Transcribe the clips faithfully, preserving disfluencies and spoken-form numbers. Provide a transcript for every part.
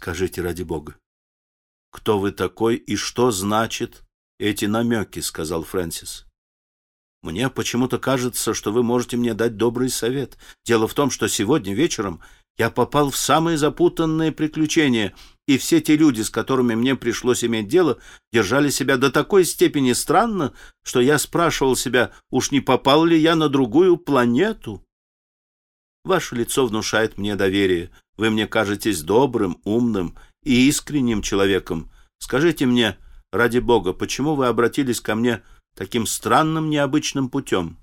Скажите, ради бога, кто вы такой и что значит эти намеки, — сказал Фрэнсис. Мне почему-то кажется, что вы можете мне дать добрый совет. Дело в том, что сегодня вечером я попал в самые запутанные приключения, и все те люди, с которыми мне пришлось иметь дело, держали себя до такой степени странно, что я спрашивал себя, уж не попал ли я на другую планету. Ваше лицо внушает мне доверие. Вы мне кажетесь добрым, умным и искренним человеком. Скажите мне, ради бога, почему вы обратились ко мне таким странным, необычным путем?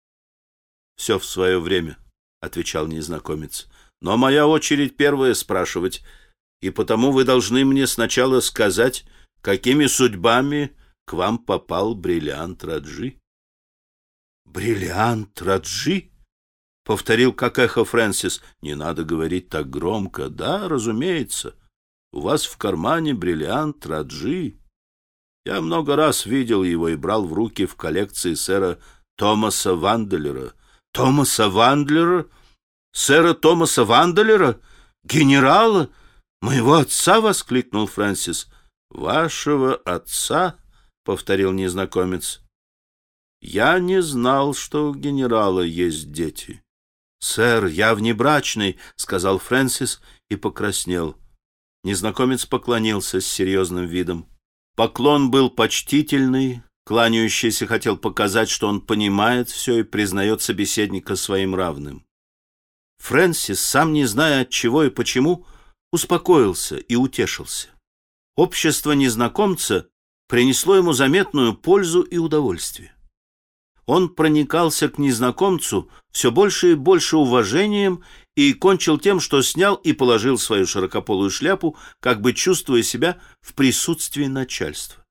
— Все в свое время, — отвечал незнакомец. — Но моя очередь первая спрашивать, и потому вы должны мне сначала сказать, какими судьбами к вам попал бриллиант Раджи. — Бриллиант Раджи? — повторил как эхо Фрэнсис. — Не надо говорить так громко. Да, разумеется. У вас в кармане бриллиант Раджи. Я много раз видел его и брал в руки в коллекции сэра Томаса Ванделера. — Томаса Ванделера? Сэра Томаса Ванделера? Генерала? Моего отца? — воскликнул Фрэнсис. — Вашего отца? — повторил незнакомец. — Я не знал, что у генерала есть дети. — Сэр, я внебрачный, — сказал Фрэнсис и покраснел. Незнакомец поклонился с серьезным видом. Поклон был почтительный, кланяющийся хотел показать, что он понимает все и признает собеседника своим равным. Фрэнсис, сам не зная от чего и почему, успокоился и утешился. Общество незнакомца принесло ему заметную пользу и удовольствие. Он проникался к незнакомцу все больше и больше уважением и кончил тем, что снял и положил свою широкополую шляпу, как бы чувствуя себя в присутствии начальства.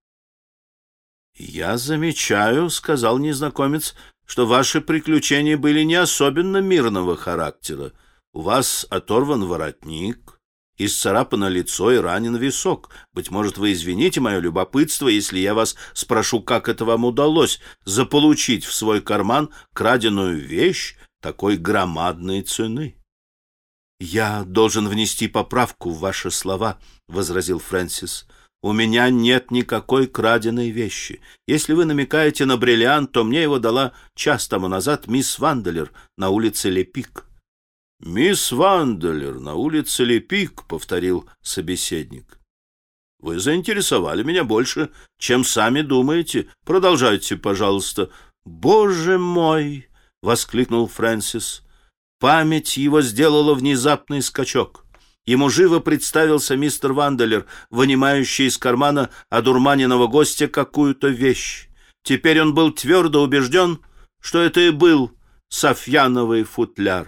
— Я замечаю, — сказал незнакомец, — что ваши приключения были не особенно мирного характера. У вас оторван воротник, исцарапано лицо и ранен висок. Быть может, вы извините мое любопытство, если я вас спрошу, как это вам удалось заполучить в свой карман краденую вещь такой громадной цены. — Я должен внести поправку в ваши слова, — возразил Фрэнсис. — У меня нет никакой краденой вещи. Если вы намекаете на бриллиант, то мне его дала час тому назад мисс Ванделер на улице Лепик. — Мисс Ванделер на улице Лепик, — повторил собеседник. — Вы заинтересовали меня больше, чем сами думаете. Продолжайте, пожалуйста. — Боже мой! — воскликнул Фрэнсис. Память его сделала внезапный скачок. Ему живо представился мистер Ванделер, вынимающий из кармана одурманенного гостя какую-то вещь. Теперь он был твердо убежден, что это и был софьяновый футляр.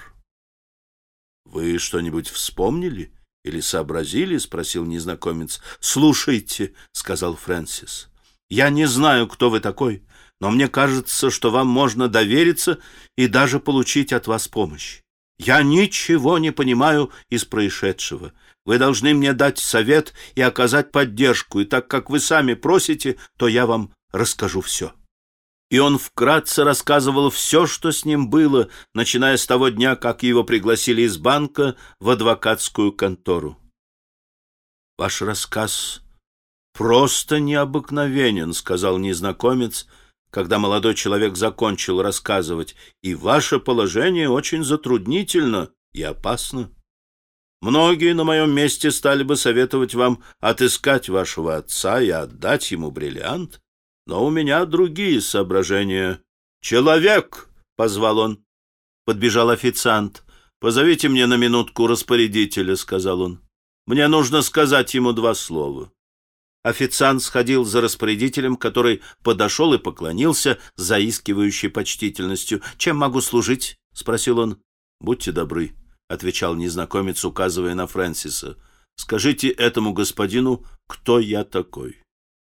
— Вы что-нибудь вспомнили или сообразили? — спросил незнакомец. — Слушайте, — сказал Фрэнсис, — я не знаю, кто вы такой, но мне кажется, что вам можно довериться и даже получить от вас помощь. Я ничего не понимаю из происшедшего. Вы должны мне дать совет и оказать поддержку, и так как вы сами просите, то я вам расскажу все. И он вкратце рассказывал все, что с ним было, начиная с того дня, как его пригласили из банка в адвокатскую контору. — Ваш рассказ просто необыкновенен, — сказал незнакомец, когда молодой человек закончил рассказывать, — и ваше положение очень затруднительно и опасно. Многие на моем месте стали бы советовать вам отыскать вашего отца и отдать ему бриллиант, но у меня другие соображения. — Человек! — позвал он. Подбежал официант. — Позовите мне на минутку распорядителя, — сказал он. — Мне нужно сказать ему два слова. Официант сходил за распорядителем, который подошел и поклонился с заискивающей почтительностью. — Чем могу служить? — спросил он. — Будьте добры, — отвечал незнакомец, указывая на Фрэнсиса. — Скажите этому господину, кто я такой.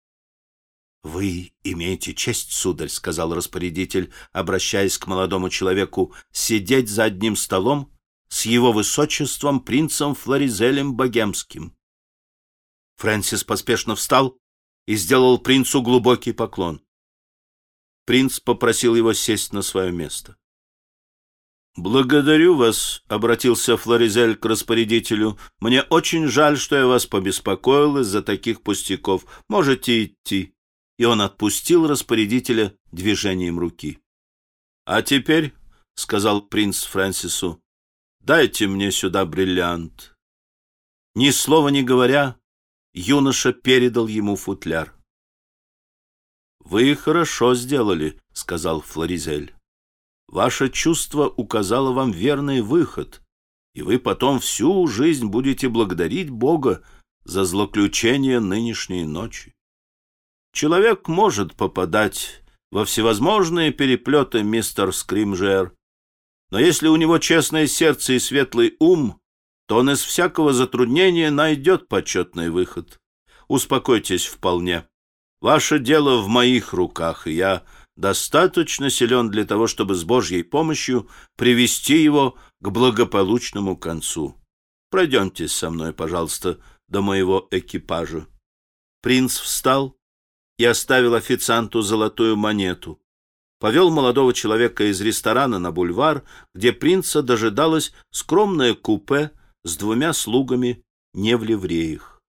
— Вы имеете честь, сударь, — сказал распорядитель, обращаясь к молодому человеку, — сидеть за одним столом с его высочеством принцем Флоризелем Богемским. Фрэнсис поспешно встал и сделал принцу глубокий поклон. Принц попросил его сесть на свое место. «Благодарю вас», — обратился Флоризель к распорядителю. «Мне очень жаль, что я вас побеспокоил из-за таких пустяков. Можете идти». И он отпустил распорядителя движением руки. «А теперь», — сказал принц Фрэнсису, — «дайте мне сюда бриллиант». Ни слова не говоря, юноша передал ему футляр. «Вы хорошо сделали», — сказал Флоризель. «Ваше чувство указало вам верный выход, и вы потом всю жизнь будете благодарить Бога за злоключение нынешней ночи. Человек может попадать во всевозможные переплеты, мистер Скримджиэр, но если у него честное сердце и светлый ум, то он из всякого затруднения найдет почетный выход. Успокойтесь вполне. Ваше дело в моих руках, и я достаточно силен для того, чтобы с Божьей помощью привести его к благополучному концу. Пройдемте со мной, пожалуйста, до моего экипажа». Принц встал и оставил официанту золотую монету. Повел молодого человека из ресторана на бульвар, где принца дожидалось скромное купе с двумя слугами не в ливреях.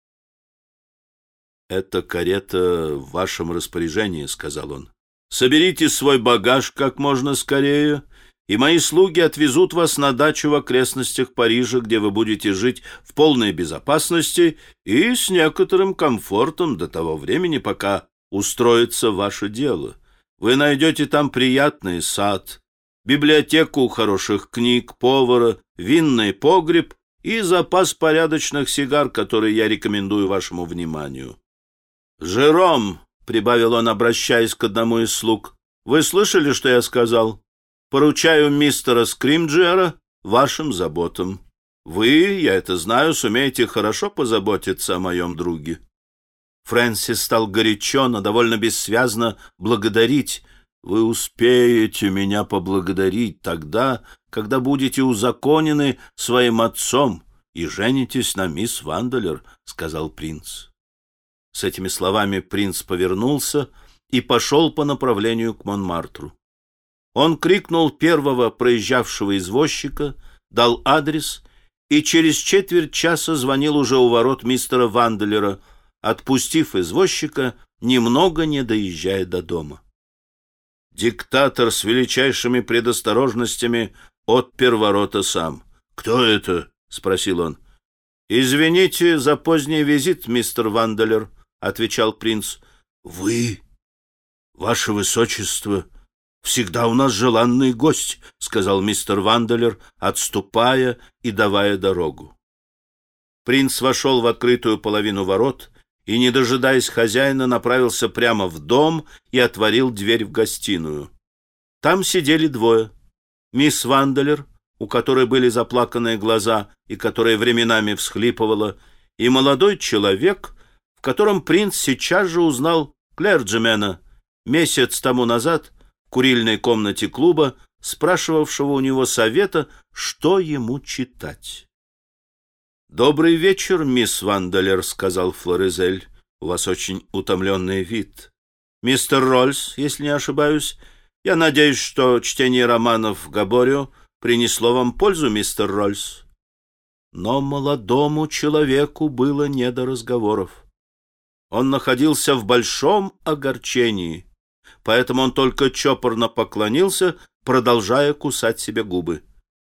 «Эта карета в вашем распоряжении», — сказал он. «Соберите свой багаж как можно скорее, и мои слуги отвезут вас на дачу в окрестностях Парижа, где вы будете жить в полной безопасности и с некоторым комфортом до того времени, пока устроится ваше дело. Вы найдете там приятный сад, библиотеку хороших книг, повара, винный погреб и запас порядочных сигар, которые я рекомендую вашему вниманию. Жером», — прибавил он, обращаясь к одному из слуг, — «вы слышали, что я сказал? Поручаю мистера Скримджиэра вашим заботам. Вы, я это знаю, сумеете хорошо позаботиться о моем друге». Фрэнсис стал горячо, но довольно бессвязно благодарить. «Вы успеете меня поблагодарить тогда, когда будете узаконены своим отцом и женитесь на мисс Ванделер», — сказал принц. С этими словами принц повернулся и пошел по направлению к Монмартру. Он крикнул первого проезжавшего извозчика, дал адрес и через четверть часа звонил уже у ворот мистера Ванделера, отпустив извозчика, немного не доезжая до дома. Диктатор с величайшими предосторожностями отпер ворота сам. «Кто это?» — спросил он. «Извините за поздний визит, мистер Ванделер», — отвечал принц. «Вы, ваше высочество, всегда у нас желанный гость», — сказал мистер Ванделер, отступая и давая дорогу. Принц вошел в открытую половину ворот и, не дожидаясь хозяина, направился прямо в дом и отворил дверь в гостиную. Там сидели двое. Мисс Ванделер, у которой были заплаканные глаза и которая временами всхлипывала, и молодой человек, в котором принц сейчас же узнал клерджимена, месяц тому назад в курильной комнате клуба, спрашивавшего у него совета, что ему читать. «Добрый вечер, мисс Ванделер», — сказал Флоризель. «У вас очень утомленный вид. Мистер Рольс, если не ошибаюсь. Я надеюсь, что чтение романов Габорио принесло вам пользу, мистер Рольс». Но молодому человеку было не до разговоров. Он находился в большом огорчении, поэтому он только чопорно поклонился, продолжая кусать себе губы.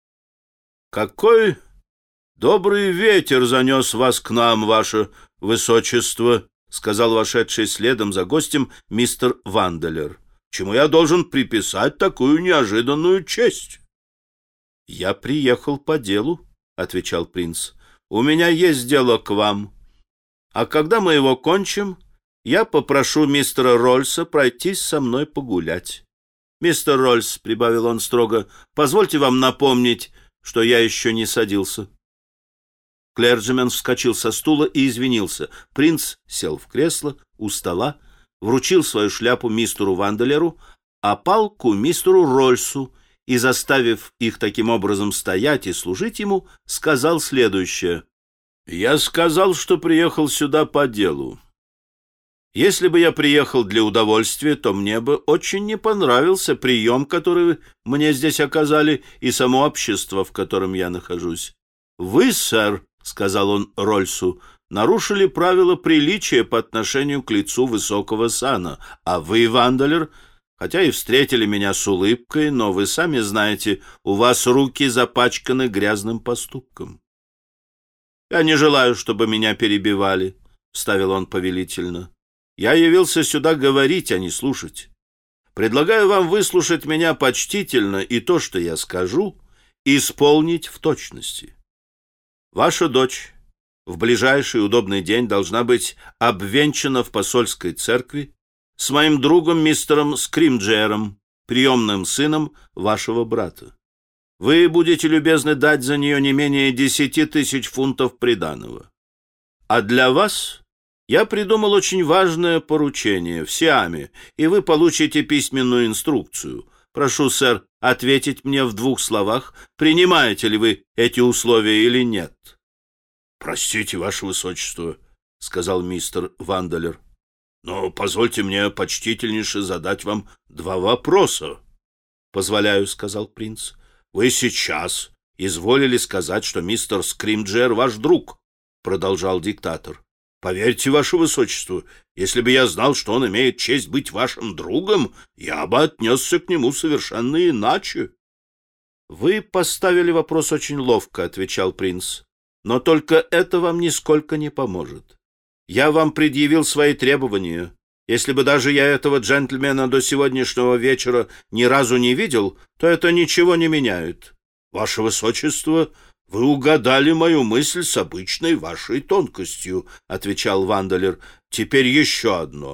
«Какой добрый ветер занес вас к нам, ваше высочество», — сказал вошедший следом за гостем мистер Ванделер. «Чему я должен приписать такую неожиданную честь?» «Я приехал по делу», — отвечал принц. «У меня есть дело к вам. А когда мы его кончим, я попрошу мистера Рольса пройтись со мной погулять. Мистер Рольс, — прибавил он строго, — позвольте вам напомнить, что я еще не садился». Клерджимен вскочил со стула и извинился. Принц сел в кресло у стола, вручил свою шляпу мистеру Ванделеру, а палку мистеру Рольсу, и, заставив их таким образом стоять и служить ему, сказал следующее. «Я сказал, что приехал сюда по делу. Если бы я приехал для удовольствия, то мне бы очень не понравился прием, который мне здесь оказали, и само общество, в котором я нахожусь. Вы, сэр, — сказал он Рольсу, — нарушили правила приличия по отношению к лицу высокого сана, а вы, Ванделер, хотя и встретили меня с улыбкой, но вы сами знаете, у вас руки запачканы грязным поступком. Я не желаю, чтобы меня перебивали, — вставил он повелительно. Я явился сюда говорить, а не слушать. Предлагаю вам выслушать меня почтительно и то, что я скажу, исполнить в точности. Ваша дочь в ближайший удобный день должна быть обвенчана в посольской церкви с моим другом мистером Скримджером, приемным сыном вашего брата. Вы будете любезны дать за нее не менее десяти тысяч фунтов приданого. А для вас я придумал очень важное поручение в Сиаме, и вы получите письменную инструкцию. Прошу, сэр, ответить мне в двух словах, принимаете ли вы эти условия или нет. — Простите, ваше высочество, — сказал мистер Ванделер, — но позвольте мне почтительнейше задать вам два вопроса. — Позволяю, — сказал принц. — Вы сейчас изволили сказать, что мистер Скримджер ваш друг, — продолжал диктатор. Поверьте, ваше высочество, если бы я знал, что он имеет честь быть вашим другом, я бы отнесся к нему совершенно иначе. — Вы поставили вопрос очень ловко, — отвечал принц, — но только это вам нисколько не поможет. Я вам предъявил свои требования. Если бы даже я этого джентльмена до сегодняшнего вечера ни разу не видел, то это ничего не меняет. Ваше высочество, — Вы угадали мою мысль с обычной вашей тонкостью, — отвечал Ванделер. — Теперь еще одно.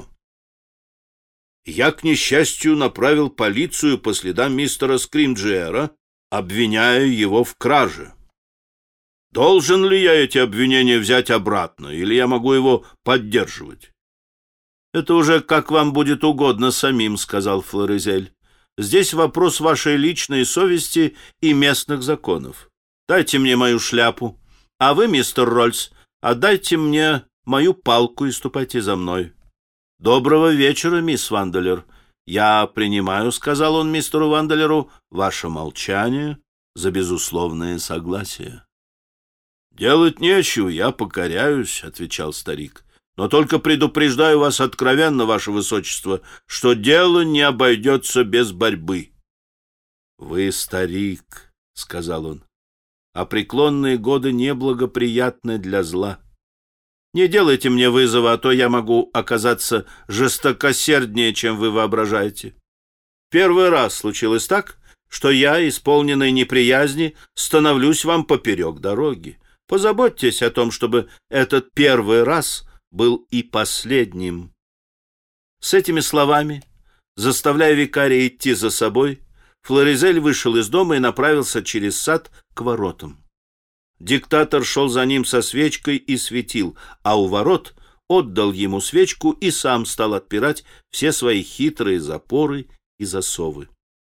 Я, к несчастью, направил полицию по следам мистера Скримджера, обвиняя его в краже. Должен ли я эти обвинения взять обратно, или я могу его поддерживать? — Это уже как вам будет угодно самим, — сказал Флоризель. — Здесь вопрос вашей личной совести и местных законов. Дайте мне мою шляпу, а вы, мистер Рольс, отдайте мне мою палку и ступайте за мной. — Доброго вечера, мисс Ванделер. Я принимаю, — сказал он мистеру Ванделеру, — ваше молчание за безусловное согласие. — Делать нечего, я покоряюсь, — отвечал старик. — Но только предупреждаю вас откровенно, ваше высочество, что дело не обойдется без борьбы. — Вы старик, — сказал он, — а преклонные годы неблагоприятны для зла. Не делайте мне вызова, а то я могу оказаться жестокосерднее, чем вы воображаете. Первый раз случилось так, что я, исполненный неприязни, становлюсь вам поперек дороги. Позаботьтесь о том, чтобы этот первый раз был и последним. С этими словами, заставляя викария идти за собой, Флоризель вышел из дома и направился через сад к воротам. Диктатор шел за ним со свечкой и светил, а у ворот отдал ему свечку и сам стал отпирать все свои хитрые запоры и засовы.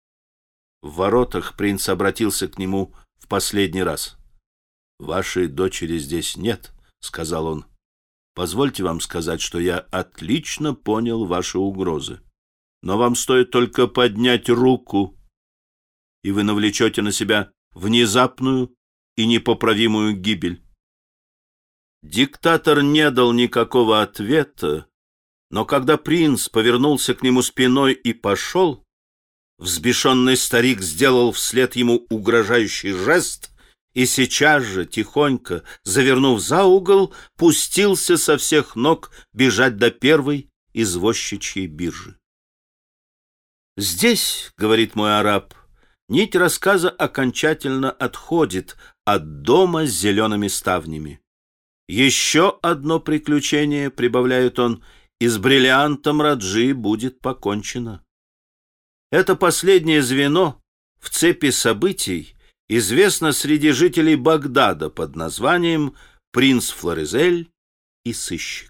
В воротах принц обратился к нему в последний раз. — Вашей дочери здесь нет, — сказал он. — Позвольте вам сказать, что я отлично понял ваши угрозы. Но вам стоит только поднять руку, и вы навлечете на себя внезапную и непоправимую гибель. Диктатор не дал никакого ответа, но когда принц повернулся к нему спиной и пошел, взбешенный старик сделал вслед ему угрожающий жест и сейчас же, тихонько, завернув за угол, пустился со всех ног бежать до первой извозчичьей биржи. «Здесь, — говорит мой араб, — нить рассказа окончательно отходит от дома с зелеными ставнями. Еще одно приключение, — прибавляет он, — и с бриллиантом Раджи будет покончено. Это последнее звено в цепи событий известно среди жителей Багдада под названием «Принц Флоризель и сыщик».